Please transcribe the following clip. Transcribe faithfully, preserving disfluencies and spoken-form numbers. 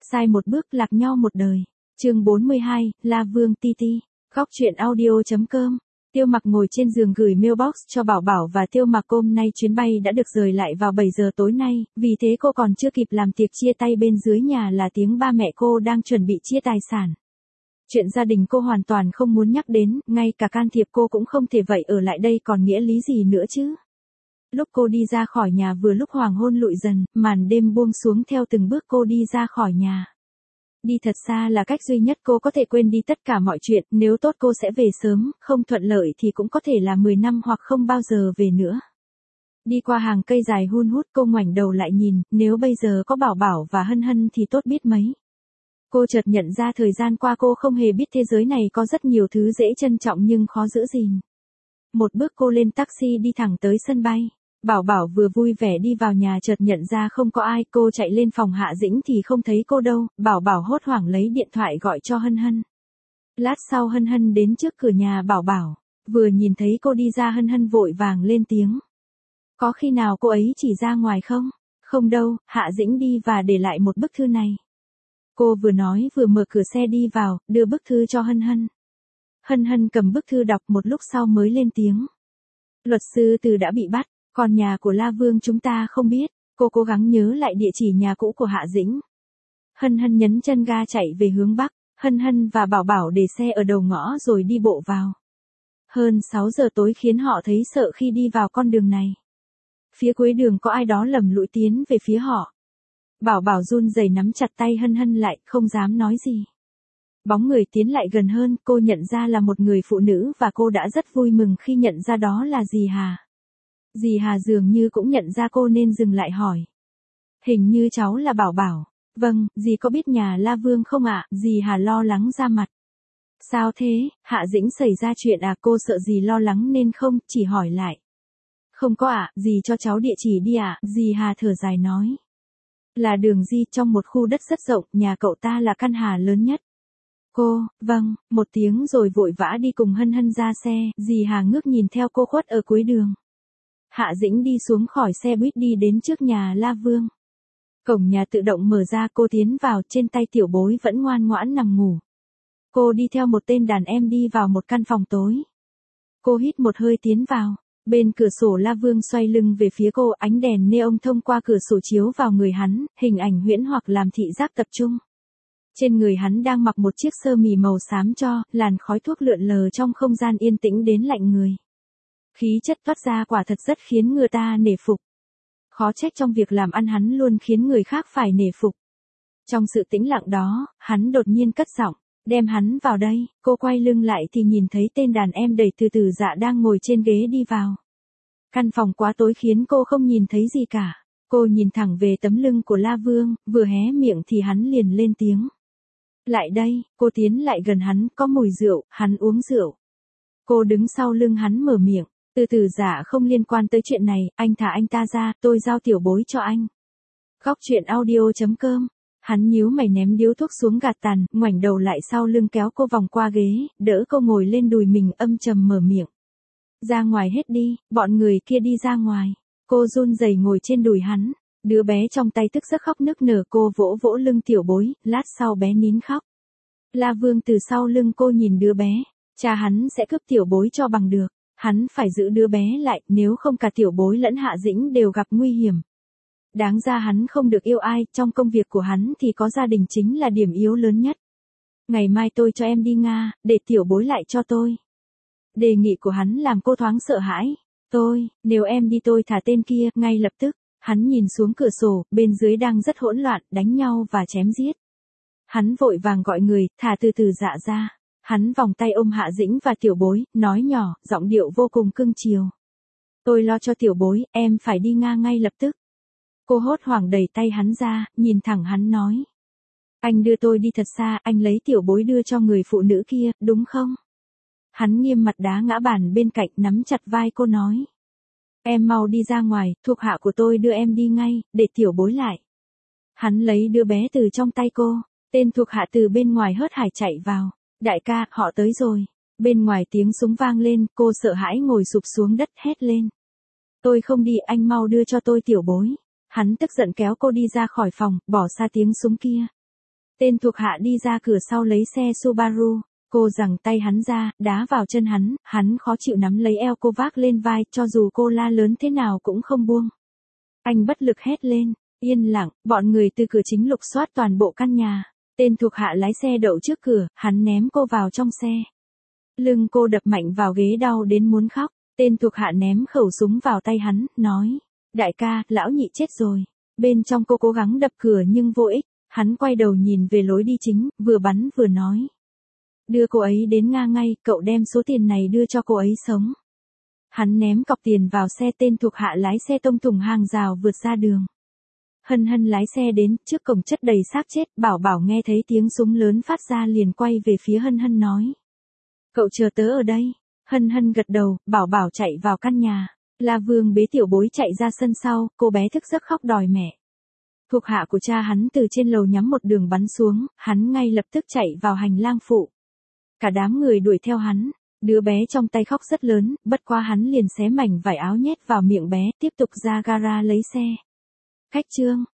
sai một bước lạc nhau một đời. Chương bốn mươi hai, La Vương Ti Ti. Góc truyện audio chấm com. Tiêu Mặc ngồi trên giường gửi mailbox cho Bảo Bảo và Tiêu Mặc hôm nay chuyến bay đã được rời lại vào bảy giờ tối nay, vì thế cô còn chưa kịp làm tiệc chia tay bên dưới nhà là tiếng ba mẹ cô đang chuẩn bị chia tài sản. Chuyện gia đình cô hoàn toàn không muốn nhắc đến, ngay cả can thiệp cô cũng không thể, vậy ở lại đây còn nghĩa lý gì nữa chứ? Lúc cô đi ra khỏi nhà vừa lúc hoàng hôn lụi dần, màn đêm buông xuống theo từng bước cô đi ra khỏi nhà. Đi thật xa là cách duy nhất cô có thể quên đi tất cả mọi chuyện, nếu tốt cô sẽ về sớm, không thuận lợi thì cũng có thể là mười năm hoặc không bao giờ về nữa. Đi qua hàng cây dài hun hút cô ngoảnh đầu lại nhìn, nếu bây giờ có Bảo Bảo và Hân Hân thì tốt biết mấy. Cô chợt nhận ra thời gian qua cô không hề biết thế giới này có rất nhiều thứ dễ trân trọng nhưng khó giữ gìn. Một bước cô lên taxi đi thẳng tới sân bay. Bảo Bảo vừa vui vẻ đi vào nhà chợt nhận ra không có ai, cô chạy lên phòng Hạ Dĩnh thì không thấy cô đâu, Bảo Bảo hốt hoảng lấy điện thoại gọi cho Hân Hân. Lát sau Hân Hân đến trước cửa nhà Bảo Bảo, vừa nhìn thấy cô đi ra Hân Hân vội vàng lên tiếng. Có khi nào cô ấy chỉ ra ngoài không? Không đâu, Hạ Dĩnh đi và để lại một bức thư này. Cô vừa nói vừa mở cửa xe đi vào, đưa bức thư cho Hân Hân. Hân Hân cầm bức thư đọc một lúc sau mới lên tiếng. Luật sư Từ đã bị bắt. Còn nhà của La Vương chúng ta không biết. Cô cố gắng nhớ lại địa chỉ nhà cũ của Hạ Dĩnh. Hân Hân nhấn chân ga chạy về hướng Bắc. Hân Hân và Bảo Bảo để xe ở đầu ngõ rồi đi bộ vào. Hơn sáu giờ tối khiến họ thấy sợ khi đi vào con đường này. Phía cuối đường có ai đó lầm lũi tiến về phía họ. Bảo Bảo run rẩy nắm chặt tay Hân Hân lại, không dám nói gì. Bóng người tiến lại gần hơn, cô nhận ra là một người phụ nữ và cô đã rất vui mừng khi nhận ra đó là dì Hà. Dì Hà dường như cũng nhận ra cô nên dừng lại hỏi. Hình như cháu là Bảo Bảo. Vâng, dì có biết nhà La Vương không ạ? Dì Hà lo lắng ra mặt. Sao thế, Hạ Dĩnh xảy ra chuyện à? Cô sợ dì lo lắng nên không, chỉ hỏi lại. Không có ạ, dì cho cháu địa chỉ đi ạ, dì Hà thở dài nói. Là đường Di trong một khu đất rất rộng, nhà cậu ta là căn Hà lớn nhất. Cô, vâng, một tiếng rồi vội vã đi cùng Hân Hân ra xe, dì Hà ngước nhìn theo cô khuất ở cuối đường. Hạ Dĩnh đi xuống khỏi xe buýt đi đến trước nhà La Vương. Cổng nhà tự động mở ra, cô tiến vào, trên tay tiểu bối vẫn ngoan ngoãn nằm ngủ. Cô đi theo một tên đàn em đi vào một căn phòng tối. Cô hít một hơi tiến vào. Bên cửa sổ La Vương xoay lưng về phía cô, ánh đèn neon thông qua cửa sổ chiếu vào người hắn, hình ảnh huyễn hoặc làm thị giác tập trung. Trên người hắn đang mặc một chiếc sơ mi màu xám cho, làn khói thuốc lượn lờ trong không gian yên tĩnh đến lạnh người. Khí chất toát ra quả thật rất khiến người ta nể phục. Khó trách trong việc làm ăn hắn luôn khiến người khác phải nể phục. Trong sự tĩnh lặng đó, hắn đột nhiên cất giọng, đem hắn vào đây. Cô quay lưng lại thì nhìn thấy tên đàn em đẩy từ từ dạ đang ngồi trên ghế đi vào. Căn phòng quá tối khiến cô không nhìn thấy gì cả. Cô nhìn thẳng về tấm lưng của La Vương, vừa hé miệng thì hắn liền lên tiếng. Lại đây, cô tiến lại gần hắn, có mùi rượu, hắn uống rượu. Cô đứng sau lưng hắn mở miệng. Từ từ dạ không liên quan tới chuyện này, anh thả anh ta ra, tôi giao tiểu bối cho anh. Góc truyện audio chấm com. Hắn nhíu mày ném điếu thuốc xuống gạt tàn, ngoảnh đầu lại sau lưng kéo cô vòng qua ghế, đỡ cô ngồi lên đùi mình, âm trầm mở miệng. Ra ngoài hết đi, bọn người kia đi ra ngoài. Cô run rẩy ngồi trên đùi hắn, đứa bé trong tay tức giấc khóc nức nở, cô vỗ vỗ lưng tiểu bối, lát sau bé nín khóc. La Vương từ sau lưng cô nhìn đứa bé, cha hắn sẽ cướp tiểu bối cho bằng được. Hắn phải giữ đứa bé lại, nếu không cả tiểu bối lẫn Hạ Dĩnh đều gặp nguy hiểm. Đáng ra hắn không được yêu ai, trong công việc của hắn thì có gia đình chính là điểm yếu lớn nhất. Ngày mai tôi cho em đi Nga, để tiểu bối lại cho tôi. Đề nghị của hắn làm cô thoáng sợ hãi. Tôi, nếu em đi tôi thả tên kia, ngay lập tức. Hắn nhìn xuống cửa sổ, bên dưới đang rất hỗn loạn, đánh nhau và chém giết. Hắn vội vàng gọi người, thả từ từ dạ ra. Hắn vòng tay ôm Hạ Dĩnh và tiểu bối, nói nhỏ, giọng điệu vô cùng cưng chiều. Tôi lo cho tiểu bối, em phải đi Nga ngay lập tức. Cô hốt hoảng đẩy tay hắn ra, nhìn thẳng hắn nói. Anh đưa tôi đi thật xa, anh lấy tiểu bối đưa cho người phụ nữ kia, đúng không? Hắn nghiêm mặt đá ngã bàn bên cạnh, nắm chặt vai cô nói. Em mau đi ra ngoài, thuộc hạ của tôi đưa em đi ngay, để tiểu bối lại. Hắn lấy đứa bé từ trong tay cô, tên thuộc hạ từ bên ngoài hớt hải chạy vào. Đại ca, họ tới rồi. Bên ngoài tiếng súng vang lên, cô sợ hãi ngồi sụp xuống đất hét lên. Tôi không đi, anh mau đưa cho tôi tiểu bối. Hắn tức giận kéo cô đi ra khỏi phòng, bỏ xa tiếng súng kia. Tên thuộc hạ đi ra cửa sau lấy xe Subaru. Cô giằng tay hắn ra, đá vào chân hắn, hắn khó chịu nắm lấy eo cô vác lên vai, cho dù cô la lớn thế nào cũng không buông. Anh bất lực hét lên, yên lặng, bọn người từ cửa chính lục soát toàn bộ căn nhà. Tên thuộc hạ lái xe đậu trước cửa, hắn ném cô vào trong xe. Lưng cô đập mạnh vào ghế đau đến muốn khóc, tên thuộc hạ ném khẩu súng vào tay hắn, nói, đại ca, lão nhị chết rồi. Bên trong cô cố gắng đập cửa nhưng vô ích, hắn quay đầu nhìn về lối đi chính, vừa bắn vừa nói. Đưa cô ấy đến Nga ngay, cậu đem số tiền này đưa cho cô ấy sống. Hắn ném cọc tiền vào xe, tên thuộc hạ lái xe tông thủng hàng rào vượt ra đường. Hân Hân lái xe đến, trước cổng chất đầy xác chết, Bảo Bảo nghe thấy tiếng súng lớn phát ra liền quay về phía Hân Hân nói. Cậu chờ tớ ở đây. Hân Hân gật đầu, Bảo Bảo chạy vào căn nhà. La Vương bế tiểu bối chạy ra sân sau, cô bé thức giấc khóc đòi mẹ. Thuộc hạ của cha hắn từ trên lầu nhắm một đường bắn xuống, hắn ngay lập tức chạy vào hành lang phụ. Cả đám người đuổi theo hắn, đứa bé trong tay khóc rất lớn, bất quá hắn liền xé mảnh vải áo nhét vào miệng bé, tiếp tục ra gara lấy xe. Khách trương,